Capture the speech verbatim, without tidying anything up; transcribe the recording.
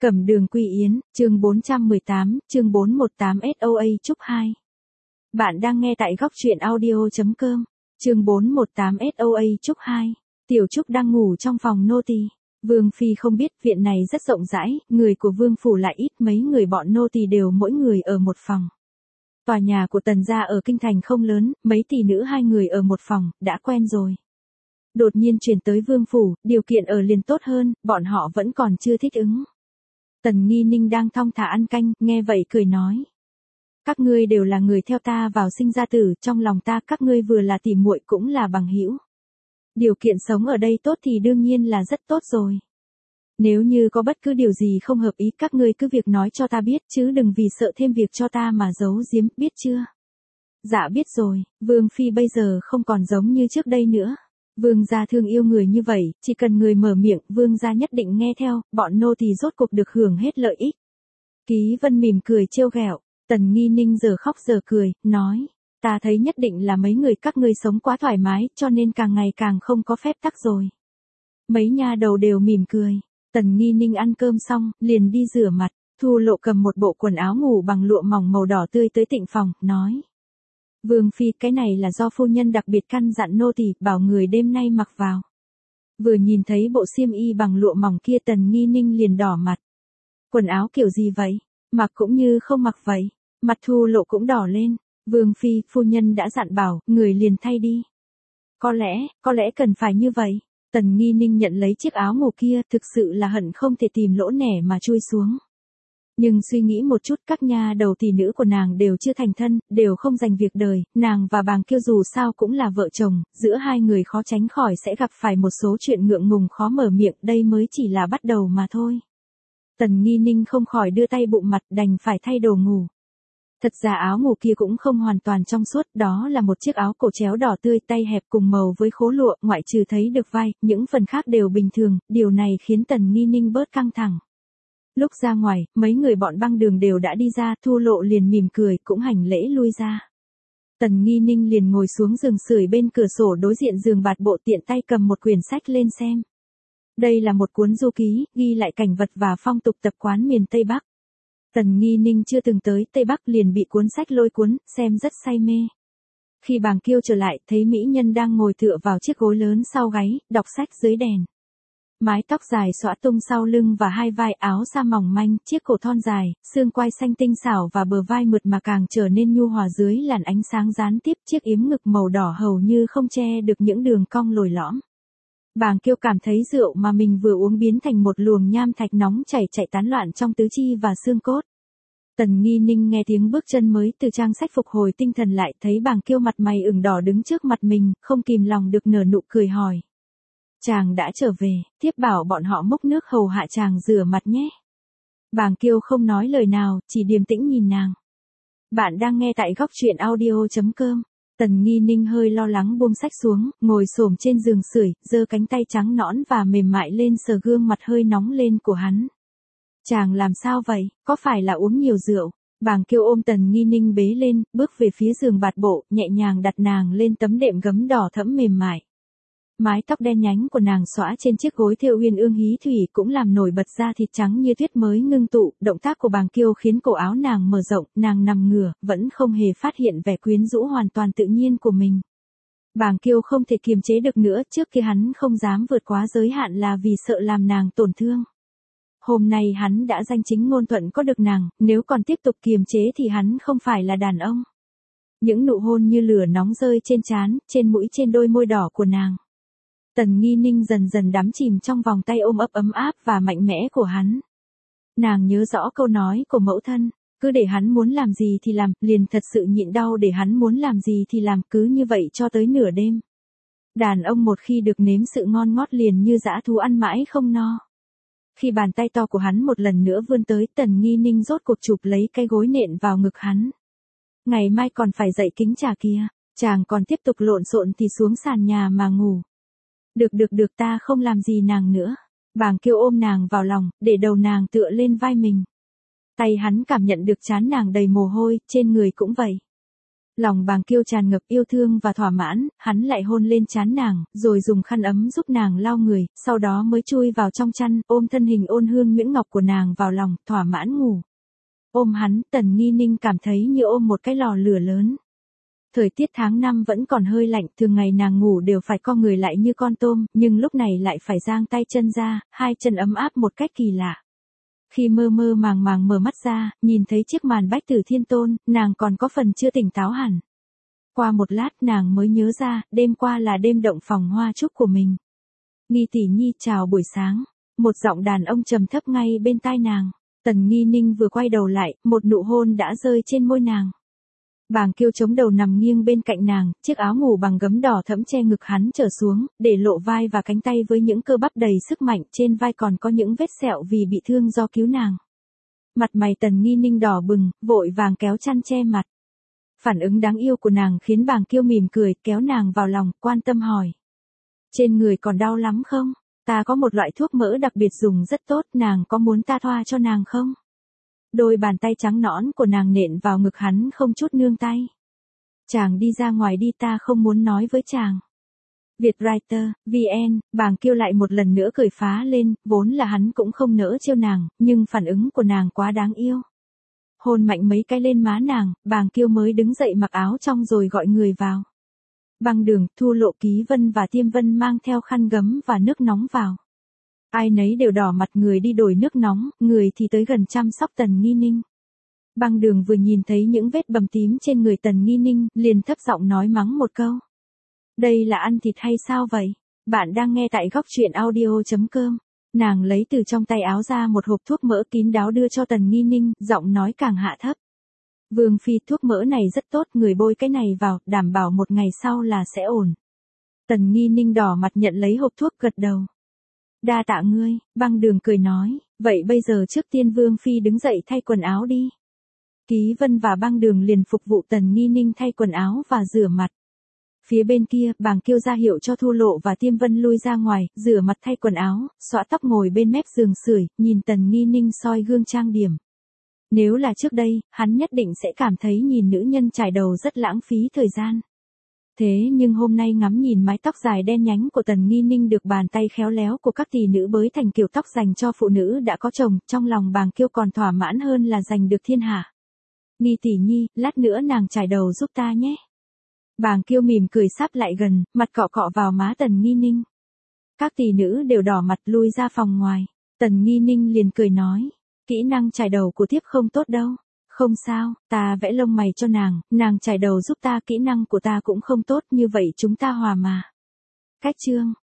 Cẩm Đường Quy Yến, chương bốn trăm mười tám, chương bốn trăm mười tám ét o a Trúc hai. Bạn đang nghe tại góc truyện audio chấm com, chương bốn trăm mười tám ét o a Trúc hai. Tiểu Trúc đang ngủ trong phòng nô tỳ. Vương Phi không biết viện này rất rộng rãi, người của Vương Phủ lại ít, mấy người bọn nô tỳ đều mỗi người ở một phòng. Tòa nhà của Tần gia ở Kinh Thành không lớn, mấy tỷ nữ hai người ở một phòng, đã quen rồi. Đột nhiên chuyển tới Vương Phủ, điều kiện ở liền tốt hơn, bọn họ vẫn còn chưa thích ứng. Tần Nghi Ninh đang thong thả ăn canh, nghe vậy cười nói. Các ngươi đều là người theo ta vào sinh ra tử, trong lòng ta các ngươi vừa là tỉ muội cũng là bằng hữu. Điều kiện sống ở đây tốt thì đương nhiên là rất tốt rồi. Nếu như có bất cứ điều gì không hợp ý các ngươi cứ việc nói cho ta biết chứ đừng vì sợ thêm việc cho ta mà giấu giếm, biết chưa? Dạ biết rồi, Vương Phi bây giờ không còn giống như trước đây nữa. Vương gia thương yêu người như vậy, chỉ cần người mở miệng, vương gia nhất định nghe theo, bọn nô tỳ rốt cuộc được hưởng hết lợi ích. Ký Vân mỉm cười trêu ghẹo, Tần Nghi Ninh giờ khóc giờ cười, nói, ta thấy nhất định là mấy người các ngươi sống quá thoải mái, cho nên càng ngày càng không có phép tắc rồi. Mấy nha đầu đều mỉm cười, Tần Nghi Ninh ăn cơm xong, liền đi rửa mặt, Thu Lộ cầm một bộ quần áo ngủ bằng lụa mỏng màu đỏ tươi tới tịnh phòng, nói. Vương Phi, cái này là do phu nhân đặc biệt căn dặn nô tỳ bảo người đêm nay mặc vào. Vừa nhìn thấy bộ xiêm y bằng lụa mỏng kia Tần Nghi Ninh liền đỏ mặt. Quần áo kiểu gì vậy? Mặc cũng như không mặc vậy. Mặt Thu Lộ cũng đỏ lên. Vương Phi, phu nhân đã dặn bảo, người liền thay đi. Có lẽ, có lẽ cần phải như vậy. Tần Nghi Ninh nhận lấy chiếc áo ngủ kia, thực sự là hận không thể tìm lỗ nẻ mà chui xuống. Nhưng suy nghĩ một chút, các nha đầu tỷ nữ của nàng đều chưa thành thân, đều không dành việc đời, nàng và Bàng Kiêu dù sao cũng là vợ chồng, giữa hai người khó tránh khỏi sẽ gặp phải một số chuyện ngượng ngùng khó mở miệng, đây mới chỉ là bắt đầu mà thôi. Tần Nghi Ninh không khỏi đưa tay bụng mặt, đành phải thay đồ ngủ. Thật ra áo ngủ kia cũng không hoàn toàn trong suốt, đó là một chiếc áo cổ chéo đỏ tươi, tay hẹp cùng màu với khố lụa, ngoại trừ thấy được vai, những phần khác đều bình thường, điều này khiến Tần Nghi Ninh bớt căng thẳng. Lúc ra ngoài, mấy người bọn băng đường đều đã đi ra, Thu Lộ liền mỉm cười, cũng hành lễ lui ra. Tần Nghi Ninh liền ngồi xuống giường sưởi bên cửa sổ đối diện giường bạt bộ, tiện tay cầm một quyển sách lên xem. Đây là một cuốn du ký, ghi lại cảnh vật và phong tục tập quán miền Tây Bắc. Tần Nghi Ninh chưa từng tới Tây Bắc liền bị cuốn sách lôi cuốn, xem rất say mê. Khi Bàng Kiêu trở lại, thấy mỹ nhân đang ngồi tựa vào chiếc gối lớn sau gáy, đọc sách dưới đèn. Mái tóc dài xõa tung sau lưng và hai vai, áo sa mỏng manh, chiếc cổ thon dài, xương quai xanh tinh xảo và bờ vai mượt mà càng trở nên nhu hòa dưới làn ánh sáng gián tiếp, chiếc yếm ngực màu đỏ hầu như không che được những đường cong lồi lõm. Bàng Kiêu cảm thấy rượu mà mình vừa uống biến thành một luồng nham thạch nóng chảy chạy tán loạn trong tứ chi và xương cốt. Tần Nghi Ninh nghe tiếng bước chân mới từ trang sách phục hồi tinh thần lại, thấy Bàng Kiêu mặt mày ửng đỏ đứng trước mặt mình, không kìm lòng được nở nụ cười hỏi. Chàng đã trở về, tiếp bảo bọn họ múc nước hầu hạ chàng rửa mặt nhé. Bàng Kiêu không nói lời nào, chỉ điềm tĩnh nhìn nàng. Bạn đang nghe tại góc truyện audio chấm com. Tần Nghi Ninh hơi lo lắng buông sách xuống, ngồi xổm trên giường sưởi, giơ cánh tay trắng nõn và mềm mại lên sờ gương mặt hơi nóng lên của hắn. Chàng làm sao vậy, có phải là uống nhiều rượu? Bàng Kiêu ôm Tần Nghi Ninh bế lên, bước về phía giường bạt bộ, nhẹ nhàng đặt nàng lên tấm đệm gấm đỏ thẫm mềm mại. Mái tóc đen nhánh của nàng xõa trên chiếc gối thêu uyên ương hí thủy cũng làm nổi bật da thịt trắng như tuyết mới ngưng tụ, động tác của Bàng Kiêu khiến cổ áo nàng mở rộng, nàng nằm ngửa, vẫn không hề phát hiện vẻ quyến rũ hoàn toàn tự nhiên của mình. Bàng Kiêu không thể kiềm chế được nữa, trước kia hắn không dám vượt quá giới hạn là vì sợ làm nàng tổn thương. Hôm nay hắn đã danh chính ngôn thuận có được nàng, nếu còn tiếp tục kiềm chế thì hắn không phải là đàn ông. Những nụ hôn như lửa nóng rơi trên trán, trên mũi, trên đôi môi đỏ của nàng. Tần Nghi Ninh dần dần đắm chìm trong vòng tay ôm ấp ấm áp và mạnh mẽ của hắn. Nàng nhớ rõ câu nói của mẫu thân, cứ để hắn muốn làm gì thì làm, liền thật sự nhịn đau để hắn muốn làm gì thì làm, cứ như vậy cho tới nửa đêm. Đàn ông một khi được nếm sự ngon ngót liền như dã thú ăn mãi không no. Khi bàn tay to của hắn một lần nữa vươn tới, Tần Nghi Ninh rốt cuộc chụp lấy cái gối nện vào ngực hắn. Ngày mai còn phải dậy kính trà kia, chàng còn tiếp tục lộn xộn thì xuống sàn nhà mà ngủ. Được được được, ta không làm gì nàng nữa. Bàng Kiêu ôm nàng vào lòng, để đầu nàng tựa lên vai mình. Tay hắn cảm nhận được trán nàng đầy mồ hôi, trên người cũng vậy. Lòng Bàng Kiêu tràn ngập yêu thương và thỏa mãn, hắn lại hôn lên trán nàng, rồi dùng khăn ấm giúp nàng lau người, sau đó mới chui vào trong chăn, ôm thân hình ôn hương nhuyễn ngọc của nàng vào lòng, thỏa mãn ngủ. Ôm hắn, Tần Nghi Ninh cảm thấy như ôm một cái lò lửa lớn. Thời tiết tháng năm vẫn còn hơi lạnh, thường ngày nàng ngủ đều phải co người lại như con tôm, nhưng lúc này lại phải giang tay chân ra, hai chân ấm áp một cách kỳ lạ. Khi mơ mơ màng màng mở mắt ra, nhìn thấy chiếc màn Bách Tử Thiên Tôn, nàng còn có phần chưa tỉnh táo hẳn. Qua một lát nàng mới nhớ ra, đêm qua là đêm động phòng hoa trúc của mình. Nghi tỷ nhi chào buổi sáng. Một giọng đàn ông trầm thấp ngay bên tai nàng. Tần Nghi Ninh vừa quay đầu lại, một nụ hôn đã rơi trên môi nàng. Bàng Kiêu chống đầu nằm nghiêng bên cạnh nàng, chiếc áo ngủ bằng gấm đỏ thẫm che ngực hắn trở xuống, để lộ vai và cánh tay với những cơ bắp đầy sức mạnh, trên vai còn có những vết sẹo vì bị thương do cứu nàng. Mặt mày Tần Nghi Ninh đỏ bừng, vội vàng kéo chăn che mặt. Phản ứng đáng yêu của nàng khiến Bàng Kiêu mỉm cười, kéo nàng vào lòng, quan tâm hỏi. Trên người còn đau lắm không? Ta có một loại thuốc mỡ đặc biệt dùng rất tốt, nàng có muốn ta thoa cho nàng không? Đôi bàn tay trắng nõn của nàng nện vào ngực hắn không chút nương tay. Chàng đi ra ngoài đi, ta không muốn nói với chàng. Vietwriter, vê en, Bàng Kiêu lại một lần nữa cười phá lên, vốn là hắn cũng không nỡ trêu nàng, nhưng phản ứng của nàng quá đáng yêu. Hôn mạnh mấy cái lên má nàng, Bàng Kiêu mới đứng dậy mặc áo trong rồi gọi người vào. Băng Đường, Thu Lộ, Ký Vân và Tiêm Vân mang theo khăn gấm và nước nóng vào. Ai nấy đều đỏ mặt, người đi đổi nước nóng, người thì tới gần chăm sóc Tần Nghi Ninh. Băng Đường vừa nhìn thấy những vết bầm tím trên người Tần Nghi Ninh, liền thấp giọng nói mắng một câu. Đây là ăn thịt hay sao vậy? Bạn đang nghe tại góc truyện audio chấm com. Nàng lấy từ trong tay áo ra một hộp thuốc mỡ kín đáo đưa cho Tần Nghi Ninh, giọng nói càng hạ thấp. Vương phi, thuốc mỡ này rất tốt, người bôi cái này vào, đảm bảo một ngày sau là sẽ ổn. Tần Nghi Ninh đỏ mặt nhận lấy hộp thuốc, gật đầu. Đa tạ ngươi, Băng Đường cười nói, vậy bây giờ trước tiên Vương phi đứng dậy thay quần áo đi. Ký Vân và Băng Đường liền phục vụ Tần Nghi Ninh thay quần áo và rửa mặt. Phía bên kia, Bàng Kiêu ra hiệu cho Thu Lộ và Tiêm Vân lui ra ngoài, rửa mặt thay quần áo, xõa tóc ngồi bên mép giường sưởi, nhìn Tần Nghi Ninh soi gương trang điểm. Nếu là trước đây, hắn nhất định sẽ cảm thấy nhìn nữ nhân chải đầu rất lãng phí thời gian. Thế nhưng hôm nay ngắm nhìn mái tóc dài đen nhánh của Tần Nghi Ninh được bàn tay khéo léo của các tỷ nữ bới thành kiểu tóc dành cho phụ nữ đã có chồng, trong lòng Bàng Kiêu còn thỏa mãn hơn là giành được thiên hạ. Nghi tỷ nhi, lát nữa nàng chải đầu giúp ta nhé. Bàng Kiêu mỉm cười sáp lại gần, mặt cọ cọ vào má Tần Nghi Ninh. Các tỷ nữ đều đỏ mặt lui ra phòng ngoài. Tần Nghi Ninh liền cười nói, kỹ năng chải đầu của thiếp không tốt đâu. Không sao, ta vẽ lông mày cho nàng, nàng chải đầu giúp ta, kỹ năng của ta cũng không tốt, như vậy chúng ta hòa mà. Cách chương.